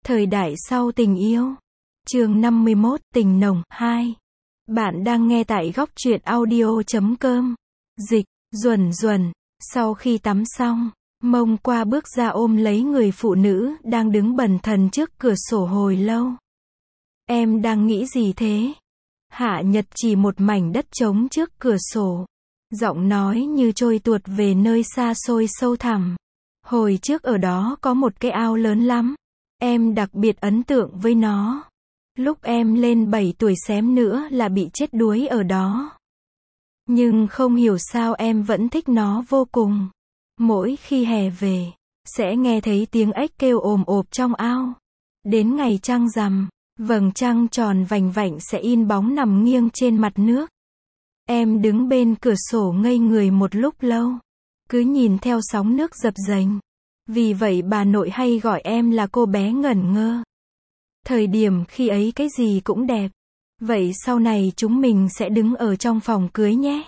Thời đại sau tình yêu. Chương 51, tình nồng 2. Bạn đang nghe tại góc truyện audio.com. Dịch, Duẩn Duẩn. Sau khi tắm xong, Mông Qua bước ra ôm lấy người phụ nữ đang đứng bần thần trước cửa sổ hồi lâu. Em đang nghĩ gì thế? Hạ Nhật chỉ một mảnh đất trống trước cửa sổ. Giọng nói như trôi tuột về nơi xa xôi sâu thẳm. Hồi trước ở đó có một cái ao lớn lắm. Em đặc biệt ấn tượng với nó. Lúc em lên 7 tuổi xém nữa là bị chết đuối ở đó. Nhưng không hiểu sao em vẫn thích nó vô cùng. Mỗi khi hè về, sẽ nghe thấy tiếng ếch kêu ồm ồp trong ao. Đến ngày trăng rằm, vầng trăng tròn vành vạnh sẽ in bóng nằm nghiêng trên mặt nước. Em đứng bên cửa sổ ngây người một lúc lâu, cứ nhìn theo sóng nước dập dềnh. Vì vậy bà nội hay gọi em là cô bé ngẩn ngơ. Thời điểm khi ấy cái gì cũng đẹp. Vậy sau này chúng mình sẽ đứng ở trong phòng cưới nhé.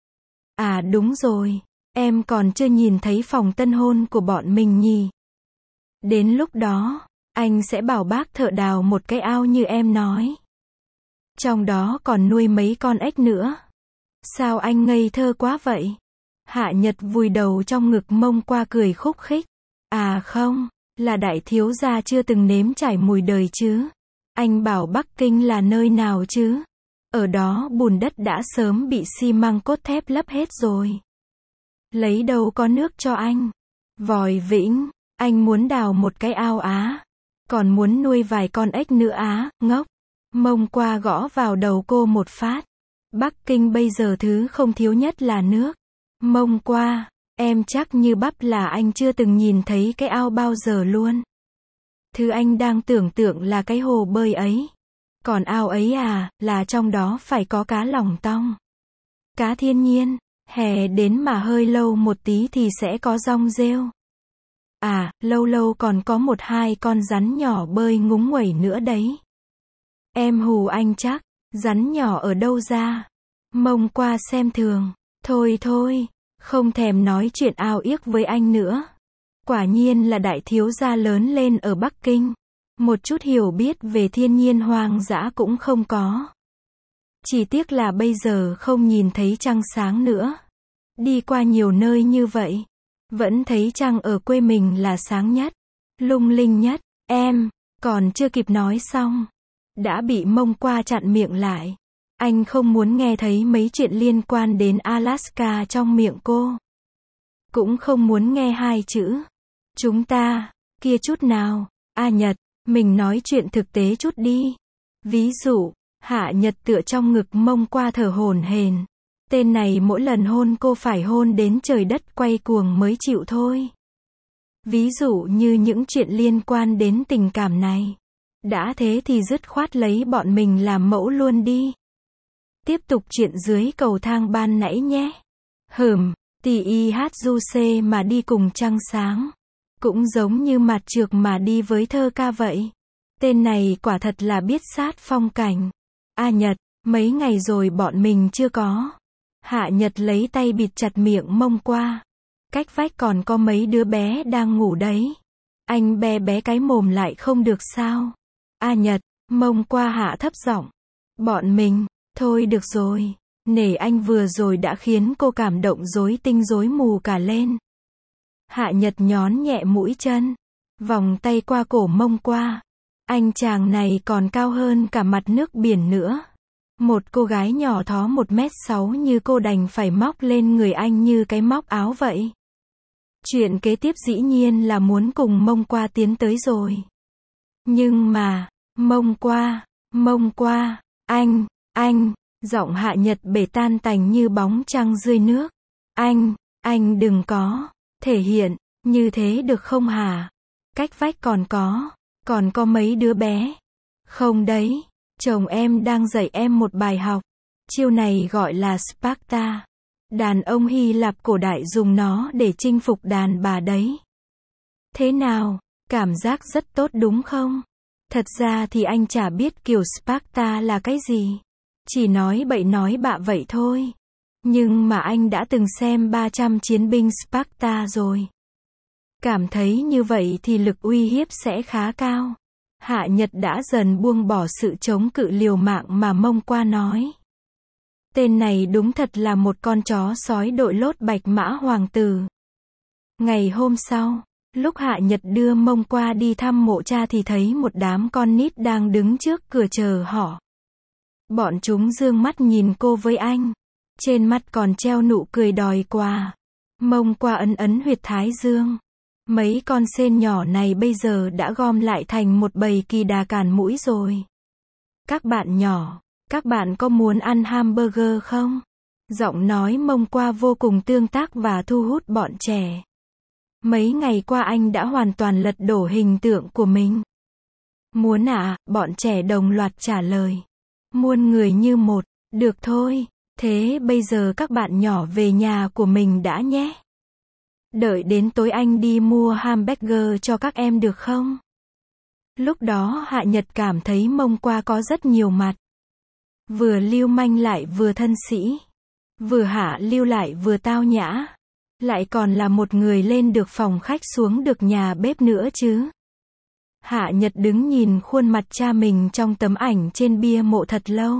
À đúng rồi, em còn chưa nhìn thấy phòng tân hôn của bọn mình nhỉ. Đến lúc đó, anh sẽ bảo bác thợ đào một cái ao như em nói. Trong đó còn nuôi mấy con ếch nữa. Sao anh ngây thơ quá vậy? Hạ Nhật vùi đầu trong ngực Mông Qua cười khúc khích. À không, là đại thiếu gia chưa từng nếm trải mùi đời chứ. Anh bảo Bắc Kinh là nơi nào chứ? Ở đó bùn đất đã sớm bị xi măng cốt thép lấp hết rồi. Lấy đâu có nước cho anh? Vòi Vĩnh, anh muốn đào một cái ao á. Còn muốn nuôi vài con ếch nữa á, ngốc. Mông Qua gõ vào đầu cô một phát. Bắc Kinh bây giờ thứ không thiếu nhất là nước. Mông Qua, em chắc như bắp là anh chưa từng nhìn thấy cái ao bao giờ luôn. Thứ anh đang tưởng tượng là cái hồ bơi ấy. Còn ao ấy à, là trong đó phải có cá lòng tong. Cá thiên nhiên, hè đến mà hơi lâu một tí thì sẽ có dong rêu. À, lâu lâu còn có 1-2 con rắn nhỏ bơi ngúng nguẩy nữa đấy. Em hù anh chắc, rắn nhỏ ở đâu ra? Mông Qua xem thường. Thôi thôi, không thèm nói chuyện ao yếc với anh nữa. Quả nhiên là đại thiếu gia lớn lên ở Bắc Kinh. Một chút hiểu biết về thiên nhiên hoang dã cũng không có. Chỉ tiếc là bây giờ không nhìn thấy trăng sáng nữa. Đi qua nhiều nơi như vậy, vẫn thấy trăng ở quê mình là sáng nhất, lung linh nhất. Em, còn chưa kịp nói xong, đã bị Mông Qua chặn miệng lại. Anh không muốn nghe thấy mấy chuyện liên quan đến Alaska trong miệng cô. Cũng không muốn nghe 2 chữ chúng ta, kia chút nào. À Nhật, mình nói chuyện thực tế chút đi. Ví dụ, Hạ Nhật tựa trong ngực Mông Qua thở hổn hển. Tên này mỗi lần hôn cô phải hôn đến trời đất quay cuồng mới chịu thôi. Ví dụ như những chuyện liên quan đến tình cảm này. Đã thế thì dứt khoát lấy bọn mình làm mẫu luôn đi. Tiếp tục chuyện dưới cầu thang ban nãy nhé. TIHJC mà đi cùng trăng sáng. Cũng giống như mặt trược mà đi với thơ ca vậy. Tên này quả thật là biết sát phong cảnh. À Nhật, mấy ngày rồi bọn mình chưa có. Hạ Nhật lấy tay bịt chặt miệng Mông Qua. Cách vách còn có mấy đứa bé đang ngủ đấy. Anh bé bé cái mồm lại không được sao? À Nhật, Mông Qua hạ thấp giọng. Bọn mình, thôi được rồi. Nể anh vừa rồi đã khiến cô cảm động rối tinh rối mù cả lên. Hạ Nhật nhón nhẹ mũi chân, vòng tay qua cổ Mông Qua. Anh chàng này còn cao hơn cả mặt nước biển nữa. Một cô gái nhỏ thó 1m6 như cô đành phải móc lên người anh như cái móc áo vậy. Chuyện kế tiếp dĩ nhiên là muốn cùng Mông Qua tiến tới rồi. Nhưng mà, Mông Qua, anh, giọng Hạ Nhật bể tan tành như bóng trăng dưới nước. Anh đừng có thể hiện như thế được không hả? Cách vách còn có mấy đứa bé. Không đấy, chồng em đang dạy em một bài học. Chiêu này gọi là Sparta. Đàn ông Hy Lạp cổ đại dùng nó để chinh phục đàn bà đấy. Thế nào, cảm giác rất tốt đúng không? Thật ra thì anh chả biết kiểu Sparta là cái gì. Chỉ nói bậy nói bạ vậy thôi. Nhưng mà anh đã từng xem 300 chiến binh Sparta rồi. Cảm thấy như vậy thì lực uy hiếp sẽ khá cao. Hạ Nhật đã dần buông bỏ sự chống cự liều mạng mà Mông Qua nói. Tên này đúng thật là một con chó sói đội lốt bạch mã hoàng tử. Ngày hôm sau, lúc Hạ Nhật đưa Mông Qua đi thăm mộ cha thì thấy một đám con nít đang đứng trước cửa chờ họ. Bọn chúng dương mắt nhìn cô với anh. Trên mặt còn treo nụ cười đòi quà. Mông Qua ấn ấn huyệt thái dương. Mấy con sên nhỏ này bây giờ đã gom lại thành một bầy kỳ đà cản mũi rồi. Các bạn nhỏ, các bạn có muốn ăn hamburger không? Giọng nói Mông Qua vô cùng tương tác và thu hút bọn trẻ. Mấy ngày qua anh đã hoàn toàn lật đổ hình tượng của mình. Muốn à, bọn trẻ đồng loạt trả lời. Muôn người như một, được thôi, thế bây giờ các bạn nhỏ về nhà của mình đã nhé. Đợi đến tối anh đi mua hamburger cho các em được không? Lúc đó Hạ Nhật cảm thấy Mông Qua có rất nhiều mặt. Vừa lưu manh lại vừa thân sĩ. Vừa hạ lưu lại vừa tao nhã. Lại còn là một người lên được phòng khách xuống được nhà bếp nữa chứ. Hạ Nhật đứng nhìn khuôn mặt cha mình trong tấm ảnh trên bia mộ thật lâu.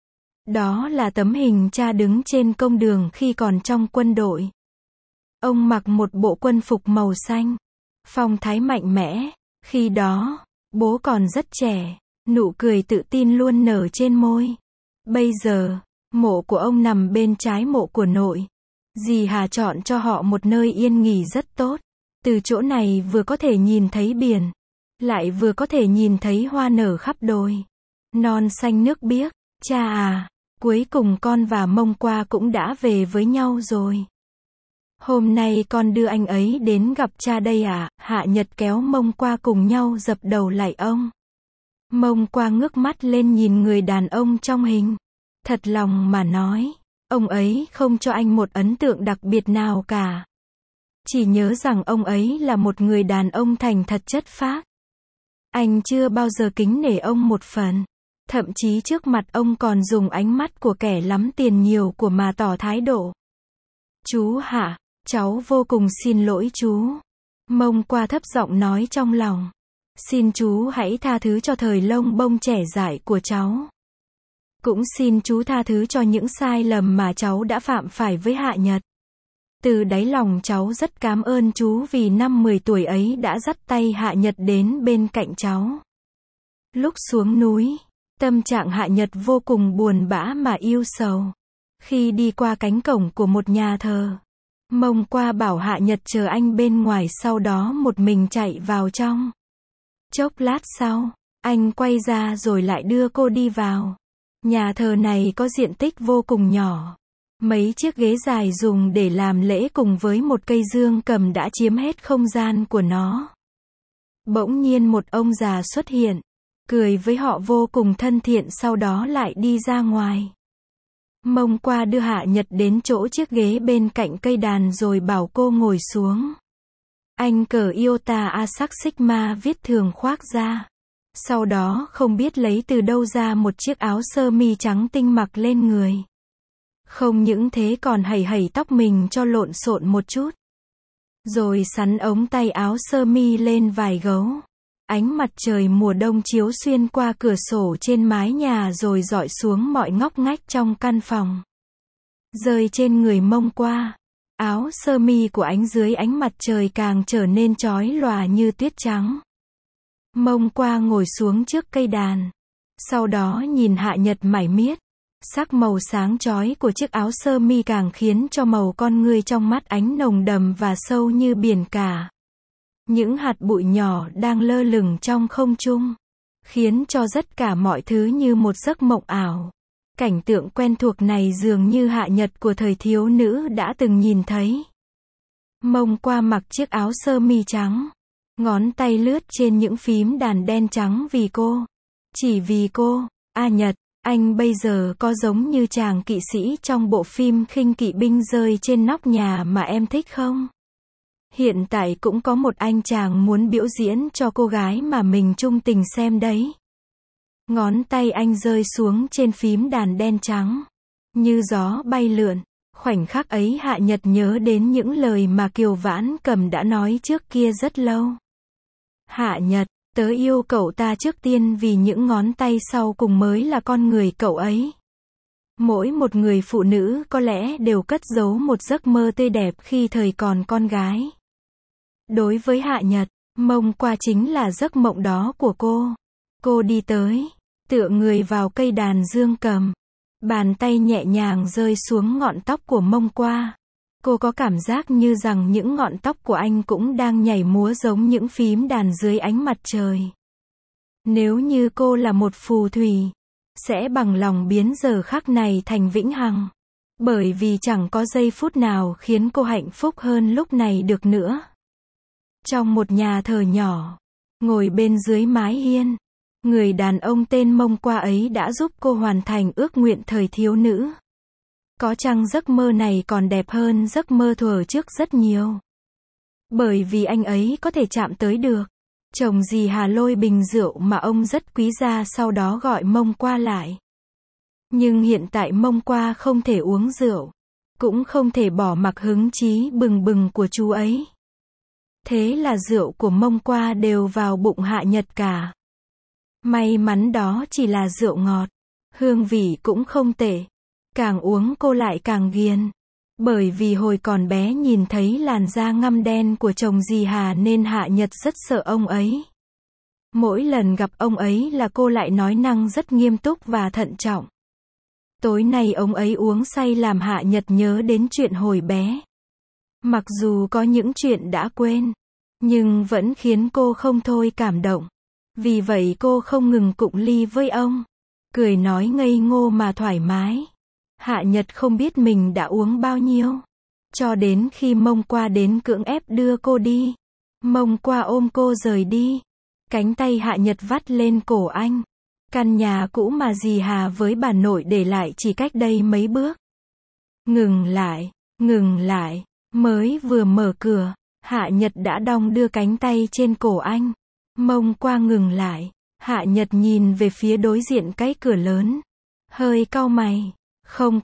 Đó là tấm hình cha đứng trên công đường khi còn trong quân đội. Ông mặc một bộ quân phục màu xanh. Phong thái mạnh mẽ. Khi đó, bố còn rất trẻ. Nụ cười tự tin luôn nở trên môi. Bây giờ, mộ của ông nằm bên trái mộ của nội. Dì Hà chọn cho họ một nơi yên nghỉ rất tốt. Từ chỗ này vừa có thể nhìn thấy biển. Lại vừa có thể nhìn thấy hoa nở khắp đồi. Non xanh nước biếc. Cha à, cuối cùng con và Mông Qua cũng đã về với nhau rồi. Hôm nay con đưa anh ấy đến gặp cha đây à? Hạ Nhật kéo Mông Qua cùng nhau dập đầu lạy ông. Mông Qua ngước mắt lên nhìn người đàn ông trong hình. Thật lòng mà nói, ông ấy không cho anh một ấn tượng đặc biệt nào cả. Chỉ nhớ rằng ông ấy là một người đàn ông thành thật chất phác. Anh chưa bao giờ kính nể ông một phần. Thậm chí trước mặt ông còn dùng ánh mắt của kẻ lắm tiền nhiều của mà tỏ thái độ. Chú Hạ, cháu vô cùng xin lỗi chú. Mông Qua thấp giọng nói trong lòng. Xin chú hãy tha thứ cho thời lông bông trẻ dại của cháu. Cũng xin chú tha thứ cho những sai lầm mà cháu đã phạm phải với Hạ Nhật. Từ đáy lòng cháu rất cảm ơn chú vì năm 10 tuổi ấy đã dắt tay Hạ Nhật đến bên cạnh cháu. Lúc xuống núi, tâm trạng Hạ Nhật vô cùng buồn bã mà ưu sầu. Khi đi qua cánh cổng của một nhà thờ, Mông Qua bảo Hạ Nhật chờ anh bên ngoài, sau đó một mình chạy vào trong. Chốc lát sau, anh quay ra rồi lại đưa cô đi vào. Nhà thờ này có diện tích vô cùng nhỏ. Mấy chiếc ghế dài dùng để làm lễ cùng với một cây dương cầm đã chiếm hết không gian của nó. Bỗng nhiên một ông già xuất hiện, cười với họ vô cùng thân thiện, sau đó lại đi ra ngoài. Mông Qua đưa Hạ Nhật đến chỗ chiếc ghế bên cạnh cây đàn rồi bảo cô ngồi xuống. Anh cởi Iota Asac Sigma viết thường khoác ra. Sau đó không biết lấy từ đâu ra một chiếc áo sơ mi trắng tinh mặc lên người. Không những thế còn hẩy tóc mình cho lộn xộn một chút. Rồi sắn ống tay áo sơ mi lên vài gấu. Ánh mặt trời mùa đông chiếu xuyên qua cửa sổ trên mái nhà rồi rọi xuống mọi ngóc ngách trong căn phòng. Rơi trên người Mông Qua. Áo sơ mi của anh dưới ánh mặt trời càng trở nên chói lòa như tuyết trắng. Mông Qua ngồi xuống trước cây đàn. Sau đó nhìn Hạ Nhật mải miết. Sắc màu sáng chói của chiếc áo sơ mi càng khiến cho màu con ngươi trong mắt ánh nồng đậm và sâu như biển cả. Những hạt bụi nhỏ đang lơ lửng trong không trung, khiến cho tất cả mọi thứ như một giấc mộng ảo. Cảnh tượng quen thuộc này dường như Hạ Nhật của thời thiếu nữ đã từng nhìn thấy. Mông Qua mặc chiếc áo sơ mi trắng, ngón tay lướt trên những phím đàn đen trắng vì cô. Chỉ vì cô. A Nhật, anh bây giờ có giống như chàng kỵ sĩ trong bộ phim khinh kỵ binh rơi trên nóc nhà mà em thích không? Hiện tại cũng có một anh chàng muốn biểu diễn cho cô gái mà mình trung tình xem đấy. Ngón tay anh rơi xuống trên phím đàn đen trắng, như gió bay lượn. Khoảnh khắc ấy Hạ Nhật nhớ đến những lời mà Kiều Vãn Cầm đã nói trước kia rất lâu. Hạ Nhật, Tớ yêu cậu ta trước tiên vì những ngón tay sau cùng mới là con người cậu ấy. Mỗi một người phụ nữ có lẽ đều cất giấu một giấc mơ tươi đẹp khi thời còn con gái. Đối với Hạ Nhật, Mông Qua chính là giấc mộng đó của cô. Cô đi tới, tựa người vào cây đàn dương cầm. Bàn tay nhẹ nhàng rơi xuống ngọn tóc của Mông Qua. Cô có cảm giác như rằng những ngọn tóc của anh cũng đang nhảy múa giống những phím đàn dưới ánh mặt trời. Nếu như cô là một phù thủy, sẽ bằng lòng biến giờ khắc này thành vĩnh hằng. Bởi vì chẳng có giây phút nào khiến cô hạnh phúc hơn lúc này được nữa. Trong một nhà thờ nhỏ, ngồi bên dưới mái hiên, người đàn ông tên Mông Qua ấy đã giúp cô hoàn thành ước nguyện thời thiếu nữ. Có chăng giấc mơ này còn đẹp hơn giấc mơ thuở trước rất nhiều. Bởi vì anh ấy có thể chạm tới được. Chồng dì Hà lôi bình rượu mà ông rất quý ra sau đó gọi Mông Qua lại. Nhưng hiện tại Mông Qua không thể uống rượu. Cũng không thể bỏ mặc hứng chí bừng bừng của chú ấy. Thế là rượu của Mông Qua đều vào bụng Hạ Nhật cả. May mắn đó chỉ là rượu ngọt. Hương vị cũng không tệ. Càng uống cô lại càng ghiền. Bởi vì hồi còn bé nhìn thấy làn da ngăm đen của chồng dì Hà nên Hạ Nhật rất sợ ông ấy. Mỗi lần gặp ông ấy là cô lại nói năng rất nghiêm túc và thận trọng. Tối nay ông ấy uống say làm Hạ Nhật nhớ đến chuyện hồi bé. Mặc dù có những chuyện đã quên, nhưng vẫn khiến cô không thôi cảm động. Vì vậy cô không ngừng cụng ly với ông. Cười nói ngây ngô mà thoải mái. Hạ Nhật không biết mình đã uống bao nhiêu. Cho đến khi Mông Qua đến cưỡng ép đưa cô đi. Mông Qua ôm cô rời đi. Cánh tay Hạ Nhật vắt lên cổ anh. Căn nhà cũ mà dì Hà với bà nội để lại chỉ cách đây mấy bước. Ngừng lại. Mới vừa mở cửa, Hạ Nhật đã đong đưa cánh tay trên cổ anh. Mông Qua ngừng lại. Hạ Nhật nhìn về phía đối diện cái cửa lớn. Hơi cau mày. Không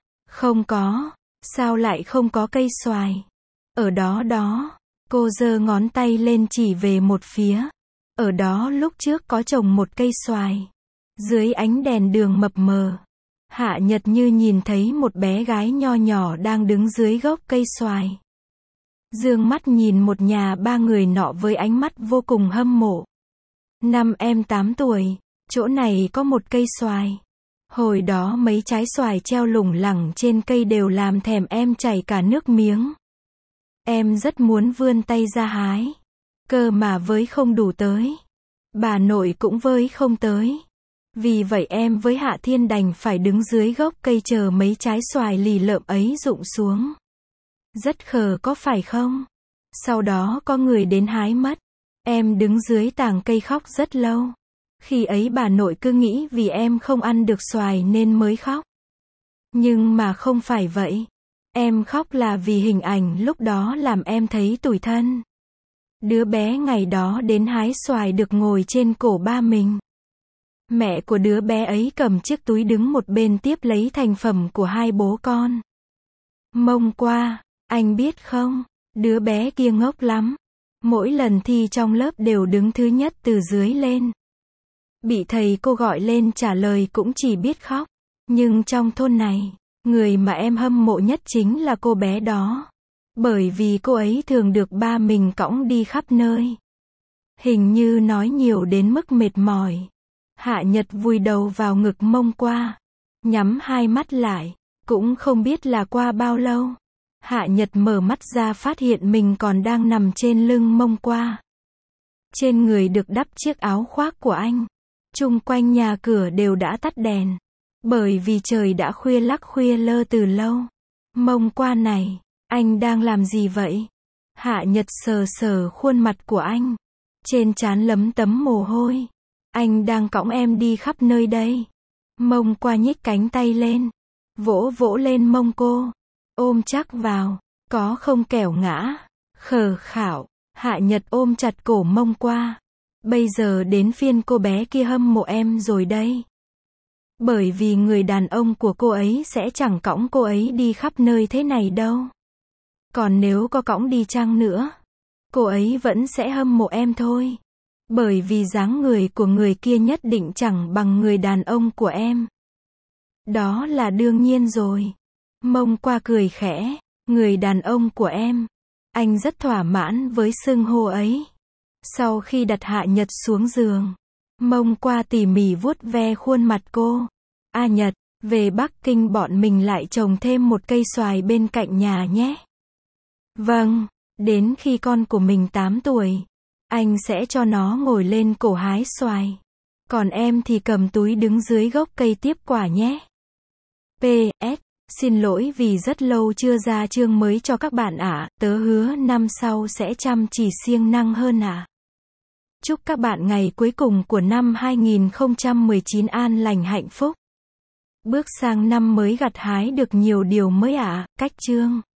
có. Sao lại không có cây xoài? Ở đó. Cô giơ ngón tay lên chỉ về một phía. Ở đó lúc trước có trồng một cây xoài. Dưới ánh đèn đường mập mờ. Hạ Nhật như nhìn thấy một bé gái nho nhỏ đang đứng dưới gốc cây xoài. Dương mắt nhìn một nhà ba người nọ với ánh mắt vô cùng hâm mộ. Năm em 8 tuổi, chỗ này có một cây xoài. Hồi đó mấy trái xoài treo lủng lẳng trên cây đều làm thèm em chảy cả nước miếng. Em rất muốn vươn tay ra hái. Cơ mà với không đủ tới. Bà nội cũng với không tới. Vì vậy em với Hạ Thiên đành phải đứng dưới gốc cây chờ mấy trái xoài lì lợm ấy rụng xuống. Rất khờ có phải không? Sau đó có người đến hái mất. Em đứng dưới tàng cây khóc rất lâu. Khi ấy bà nội cứ nghĩ vì em không ăn được xoài nên mới khóc. Nhưng mà không phải vậy. Em khóc là vì hình ảnh lúc đó làm em thấy tủi thân. Đứa bé ngày đó đến hái xoài được ngồi trên cổ ba mình. Mẹ của đứa bé ấy cầm chiếc túi đứng một bên tiếp lấy thành phẩm của hai bố con. Mông Qua, anh biết không, đứa bé kia ngốc lắm. Mỗi lần thi trong lớp đều đứng thứ nhất từ dưới lên. Bị thầy cô gọi lên trả lời cũng chỉ biết khóc. Nhưng trong thôn này, người mà em hâm mộ nhất chính là cô bé đó. Bởi vì cô ấy thường được ba mình cõng đi khắp nơi. Hình như nói nhiều đến mức mệt mỏi. Hạ Nhật vùi đầu vào ngực Mông Qua. Nhắm hai mắt lại. Cũng không biết là qua bao lâu. Hạ Nhật mở mắt ra phát hiện mình còn đang nằm trên lưng Mông Qua. Trên người được đắp chiếc áo khoác của anh. Chung quanh nhà cửa đều đã tắt đèn. Bởi vì trời đã khuya lắc khuya lơ từ lâu. Mông Qua này, anh đang làm gì vậy? Hạ Nhật sờ sờ khuôn mặt của anh. Trên trán lấm tấm mồ hôi. Anh đang cõng em đi khắp nơi đây. Mông Qua nhích cánh tay lên. Vỗ vỗ lên mông cô. Ôm chắc vào. Có không kẻo ngã. Khờ khảo. Hạ Nhật ôm chặt cổ Mông Qua. Bây giờ đến phiên cô bé kia hâm mộ em rồi đây. Bởi vì người đàn ông của cô ấy sẽ chẳng cõng cô ấy đi khắp nơi thế này đâu. Còn nếu có cõng đi chăng nữa, cô ấy vẫn sẽ hâm mộ em thôi. Bởi vì dáng người của người kia nhất định chẳng bằng người đàn ông của em. Đó là đương nhiên rồi. Mông qua cười khẽ. Người đàn ông của em. Anh rất thỏa mãn với xưng hô ấy. Sau khi đặt Hạ Nhật xuống giường, Mông qua tỉ mỉ vuốt ve khuôn mặt cô. A Nhật, về Bắc Kinh bọn mình lại trồng thêm một cây xoài bên cạnh nhà nhé. Vâng, đến khi con của mình 8 tuổi, anh sẽ cho nó ngồi lên cổ hái xoài. Còn em thì cầm túi đứng dưới gốc cây tiếp quả nhé. PS, xin lỗi vì rất lâu chưa ra chương mới cho các bạn ạ, tớ hứa năm sau sẽ chăm chỉ siêng năng hơn ạ. Chúc các bạn ngày cuối cùng của năm 2019 an lành hạnh phúc. Bước sang năm mới gặt hái được nhiều điều mới ạ. Cách chương